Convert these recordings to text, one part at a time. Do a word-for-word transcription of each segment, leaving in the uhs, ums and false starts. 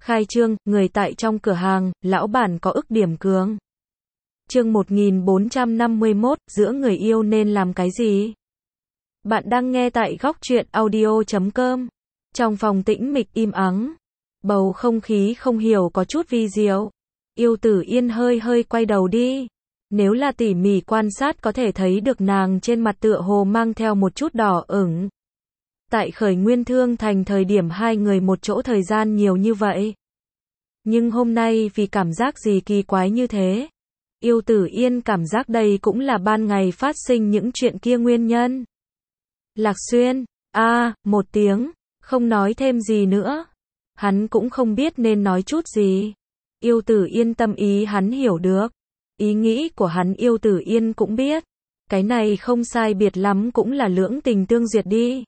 Khai trương, người tại trong cửa hàng, lão bản có ức điểm cường. Chương một nghìn bốn trăm năm mươi mốt, giữa người yêu nên làm cái gì? Bạn đang nghe tại góc truyện audio chấm com. Trong phòng tĩnh mịch im ắng, bầu không khí không hiểu có chút vi diệu. Yêu Tử Yên hơi hơi quay đầu đi. Nếu là tỉ mỉ quan sát có thể thấy được nàng trên mặt tựa hồ mang theo một chút đỏ ửng. Tại Khởi Nguyên Thương Thành thời điểm hai người một chỗ thời gian nhiều như vậy. Nhưng hôm nay vì cảm giác gì kỳ quái như thế? Yêu Tử Yên cảm giác đây cũng là ban ngày phát sinh những chuyện kia nguyên nhân. Lạc Xuyên, a à, một tiếng, không nói thêm gì nữa. Hắn cũng không biết nên nói chút gì. Yêu Tử Yên tâm ý hắn hiểu được. Ý nghĩ của hắn Yêu Tử Yên cũng biết. Cái này không sai biệt lắm cũng là lưỡng tình tương duyệt đi.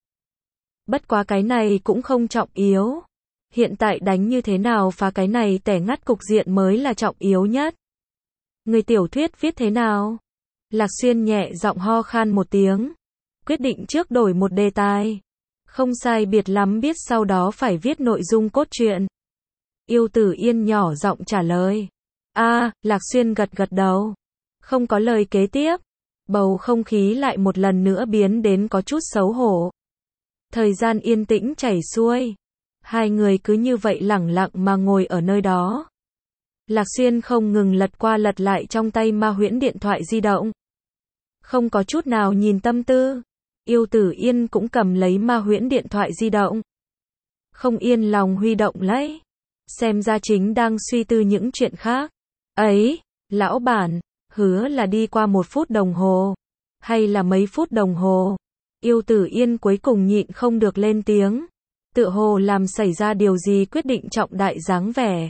Bất quá cái này cũng không trọng yếu. Hiện tại đánh như thế nào phá cái này tẻ ngắt cục diện mới là trọng yếu nhất. Người tiểu thuyết viết thế nào? Lạc Xuyên nhẹ giọng ho khan một tiếng. Quyết định trước đổi một đề tài. Không sai biệt lắm biết sau đó phải viết nội dung cốt truyện. Yêu Tử Yên nhỏ giọng trả lời. A, à, Lạc Xuyên gật gật đầu. Không có lời kế tiếp. Bầu không khí lại một lần nữa biến đến có chút xấu hổ. Thời gian yên tĩnh chảy xuôi. Hai người cứ như vậy lẳng lặng mà ngồi ở nơi đó. Lạc Xuyên không ngừng lật qua lật lại trong tay ma huyễn điện thoại di động. Không có chút nào nhìn tâm tư. Yêu Tử Yên cũng cầm lấy ma huyễn điện thoại di động. Không yên lòng huy động lấy. Xem ra chính đang suy tư những chuyện khác. Ấy, lão bản, hứa là đi qua một phút đồng hồ. Hay là mấy phút đồng hồ. Yêu Tử Yên cuối cùng nhịn không được lên tiếng. Tựa hồ làm xảy ra điều gì quyết định trọng đại dáng vẻ.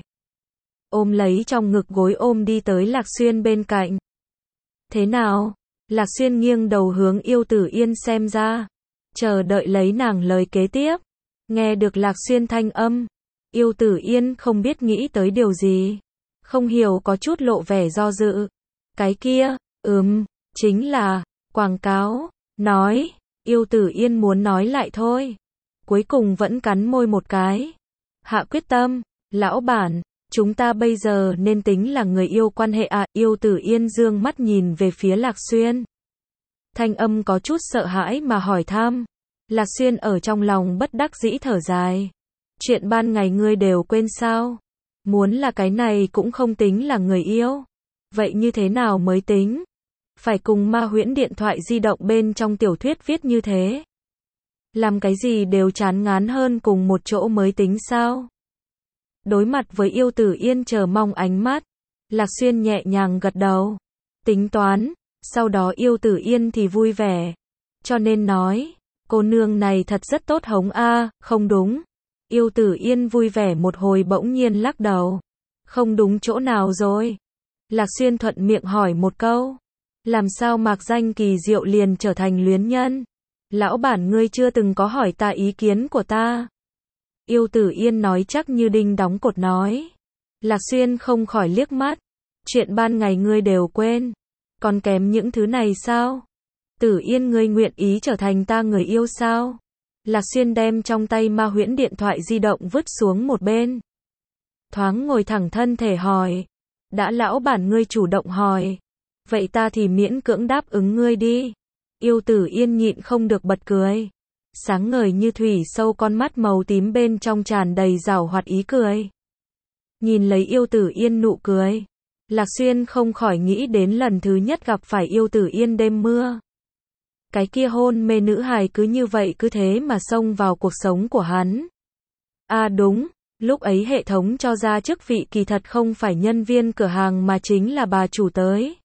Ôm lấy trong ngực gối ôm đi tới Lạc Xuyên bên cạnh. Thế nào? Lạc Xuyên nghiêng đầu hướng Yêu Tử Yên xem ra. Chờ đợi lấy nàng lời kế tiếp. Nghe được Lạc Xuyên thanh âm. Yêu Tử Yên không biết nghĩ tới điều gì. Không hiểu có chút lộ vẻ do dự. Cái kia, ừm, chính là, quảng cáo, nói. Yêu Tử Yên muốn nói lại thôi. Cuối cùng vẫn cắn môi một cái. Hạ quyết tâm, lão bản, chúng ta bây giờ nên tính là người yêu quan hệ à? Yêu Tử Yên dương mắt nhìn về phía Lạc Xuyên. Thanh âm có chút sợ hãi mà hỏi thăm. Lạc Xuyên ở trong lòng bất đắc dĩ thở dài. Chuyện ban ngày ngươi đều quên sao? Muốn là cái này cũng không tính là người yêu. Vậy như thế nào mới tính? Phải cùng ma huyễn điện thoại di động bên trong tiểu thuyết viết như thế. Làm cái gì đều chán ngán hơn cùng một chỗ mới tính sao? Đối mặt với Yêu Tử Yên chờ mong ánh mắt, Lạc Xuyên nhẹ nhàng gật đầu. Tính toán, sau đó Yêu Tử Yên thì vui vẻ. Cho nên nói, cô nương này thật rất tốt hống a, à, không đúng. Yêu Tử Yên vui vẻ một hồi bỗng nhiên lắc đầu. Không đúng chỗ nào rồi? Lạc Xuyên thuận miệng hỏi một câu. Làm sao Mạc Danh kỳ diệu liền trở thành luyến nhân? Lão bản ngươi chưa từng có hỏi ta ý kiến của ta. Yêu Tử Yên nói chắc như đinh đóng cột nói. Lạc Xuyên không khỏi liếc mắt. Chuyện ban ngày ngươi đều quên. Còn kém những thứ này sao? Tử Yên ngươi nguyện ý trở thành ta người yêu sao? Lạc Xuyên đem trong tay ma huyễn điện thoại di động vứt xuống một bên. Thoáng ngồi thẳng thân thể hỏi. Đã lão bản ngươi chủ động hỏi. Vậy ta thì miễn cưỡng đáp ứng ngươi đi. Yêu Tử Yên nhịn không được bật cười. Sáng ngời như thủy sâu con mắt màu tím bên trong tràn đầy giảo hoạt ý cười. Nhìn lấy Yêu Tử Yên nụ cười. Lạc Xuyên không khỏi nghĩ đến lần thứ nhất gặp phải Yêu Tử Yên đêm mưa. Cái kia hôn mê nữ hài cứ như vậy cứ thế mà xông vào cuộc sống của hắn. À đúng, lúc ấy hệ thống cho ra chức vị kỳ thật không phải nhân viên cửa hàng mà chính là bà chủ tới.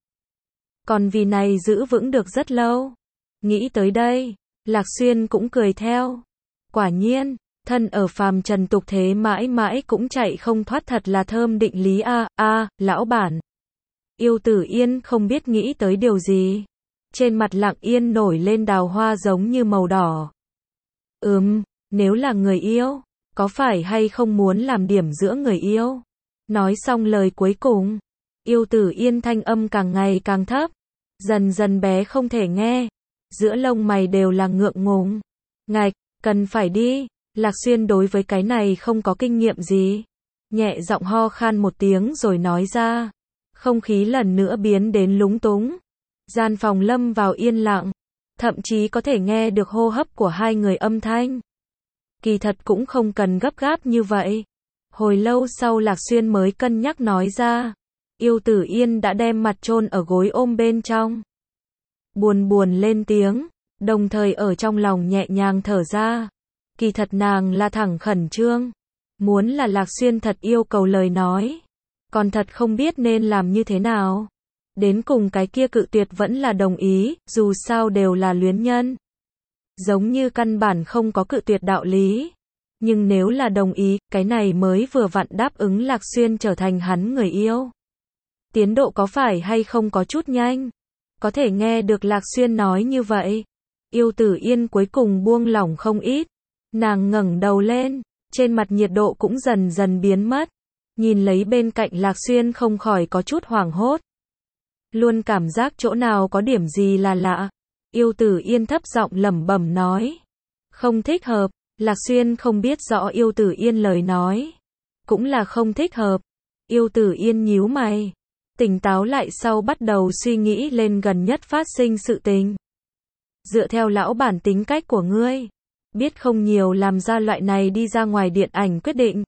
Còn vì này giữ vững được rất lâu. Nghĩ tới đây, Lạc Xuyên cũng cười theo. Quả nhiên, thân ở phàm trần tục thế mãi mãi cũng chạy không thoát thật là thơm định lý a. A, à, lão bản. Yêu Tử Yên không biết nghĩ tới điều gì. Trên mặt lặng yên nổi lên đào hoa giống như màu đỏ. Ừm, nếu là người yêu, có phải hay không muốn làm điểm giữa người yêu? Nói xong lời cuối cùng, Yêu Tử Yên thanh âm càng ngày càng thấp. Dần dần bé không thể nghe. Giữa lông mày đều là ngượng ngùng. Ngạch, cần phải đi. Lạc Xuyên đối với cái này không có kinh nghiệm gì. nhẹ giọng ho khan một tiếng rồi nói ra. Không khí lần nữa biến đến lúng túng. Gian phòng lâm vào yên lặng, thậm chí có thể nghe được hô hấp của hai người âm thanh. Kỳ thật cũng không cần gấp gáp như vậy. Hồi lâu sau Lạc Xuyên mới cân nhắc nói ra. Yêu Tử Yên đã đem mặt chôn ở gối ôm bên trong. Buồn buồn lên tiếng, đồng thời ở trong lòng nhẹ nhàng thở ra. Kỳ thật nàng là thẳng khẩn trương. Muốn là Lạc Xuyên thật yêu cầu lời nói. Còn thật không biết nên làm như thế nào. Đến cùng cái kia cự tuyệt vẫn là đồng ý, dù sao đều là luyến nhân. Giống như căn bản không có cự tuyệt đạo lý. Nhưng nếu là đồng ý, cái này mới vừa vặn đáp ứng Lạc Xuyên trở thành hắn người yêu. Tiến độ có phải hay không có chút nhanh? Có thể nghe được Lạc Xuyên nói như vậy. Yêu Tử Yên cuối cùng buông lỏng không ít. Nàng ngẩng đầu lên, trên mặt nhiệt độ cũng dần dần biến mất. Nhìn lấy bên cạnh Lạc Xuyên không khỏi có chút hoảng hốt. Luôn cảm giác chỗ nào có điểm gì là lạ. Yêu Tử Yên thấp giọng lẩm bẩm nói. Không thích hợp. Lạc Xuyên không biết rõ Yêu Tử Yên lời nói. Cũng là không thích hợp. Yêu Tử Yên nhíu mày. Tỉnh táo lại sau bắt đầu suy nghĩ lên gần nhất phát sinh sự tình. Dựa theo lão bản tính cách của ngươi, biết không nhiều làm ra loại này đi ra ngoài điện ảnh quyết định.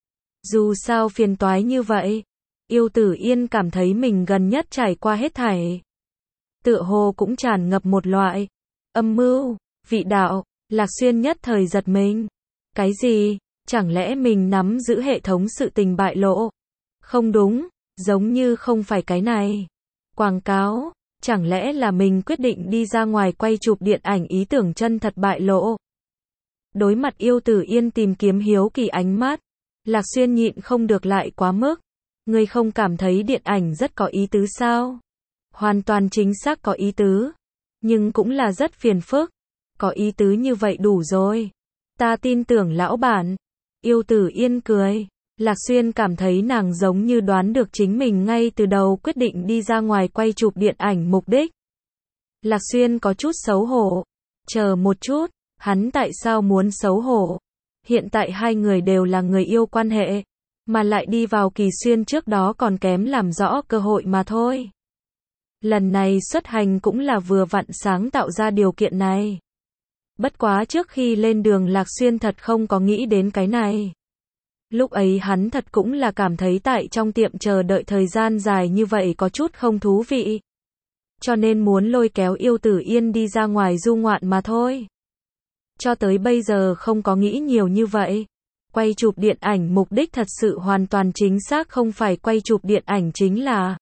Dù sao phiền toái như vậy, Yêu Tử Yên cảm thấy mình gần nhất trải qua hết thảy. Tựa hồ cũng tràn ngập một loại âm mưu, vị đạo. Lạc Xuyên nhất thời giật mình. Cái gì? Chẳng lẽ mình nắm giữ hệ thống sự tình bại lộ? Không đúng, giống như không phải cái này. Quảng cáo, chẳng lẽ là mình quyết định đi ra ngoài quay chụp điện ảnh ý tưởng chân thật bại lộ? Đối mặt Yêu Tử Yên tìm kiếm hiếu kỳ ánh mắt, Lạc Xuyên nhịn không được lại quá mức. Ngươi không cảm thấy điện ảnh rất có ý tứ sao? Hoàn toàn chính xác có ý tứ, nhưng cũng là rất phiền phức. Có ý tứ như vậy đủ rồi. Ta tin tưởng lão bản. Yêu Tử Yên cười. Lạc Xuyên cảm thấy nàng giống như đoán được chính mình ngay từ đầu quyết định đi ra ngoài quay chụp điện ảnh mục đích. Lạc Xuyên có chút xấu hổ. Chờ một chút, hắn tại sao muốn xấu hổ? Hiện tại hai người đều là người yêu quan hệ, mà lại đi vào kỳ xuyên trước đó còn kém làm rõ cơ hội mà thôi. Lần này xuất hành cũng là vừa vặn sáng tạo ra điều kiện này. Bất quá trước khi lên đường Lạc Xuyên thật không có nghĩ đến cái này. Lúc ấy hắn thật cũng là cảm thấy tại trong tiệm chờ đợi thời gian dài như vậy có chút không thú vị. Cho nên muốn lôi kéo Yêu Tử Yên đi ra ngoài du ngoạn mà thôi. Cho tới bây giờ không có nghĩ nhiều như vậy. Quay chụp điện ảnh mục đích thật sự hoàn toàn chính xác không phải quay chụp điện ảnh chính là.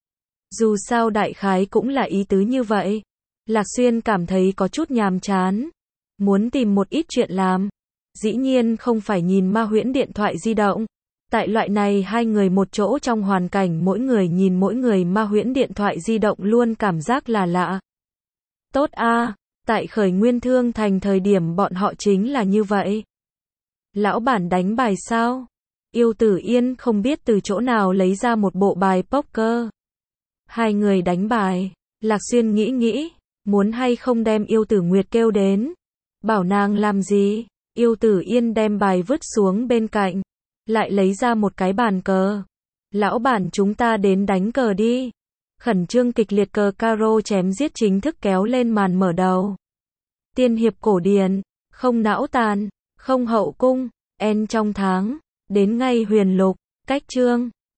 Dù sao đại khái cũng là ý tứ như vậy. Lạc Xuyên cảm thấy có chút nhàm chán. Muốn tìm một ít chuyện làm. Dĩ nhiên không phải nhìn ma huyễn điện thoại di động. Tại loại này hai người một chỗ trong hoàn cảnh mỗi người nhìn mỗi người ma huyễn điện thoại di động luôn cảm giác là lạ. Tốt a, tại khởi nguyên thương thành thời điểm bọn họ chính là như vậy. Lão bản đánh bài sao? Yêu Tử Yên không biết từ chỗ nào lấy ra một bộ bài poker. Hai người đánh bài. Lạc Xuyên nghĩ nghĩ, muốn hay không đem Yêu Tử Nguyệt kêu đến. Bảo nàng làm gì? Yêu Tử Yên đem bài vứt xuống bên cạnh, lại lấy ra một cái bàn cờ. Lão bản chúng ta đến đánh cờ đi. Khẩn trương kịch liệt cờ caro chém giết chính thức kéo lên màn mở đầu. Tiên hiệp cổ điển, không não tàn, không hậu cung, en trong tháng, đến ngay huyền lục, cách chương.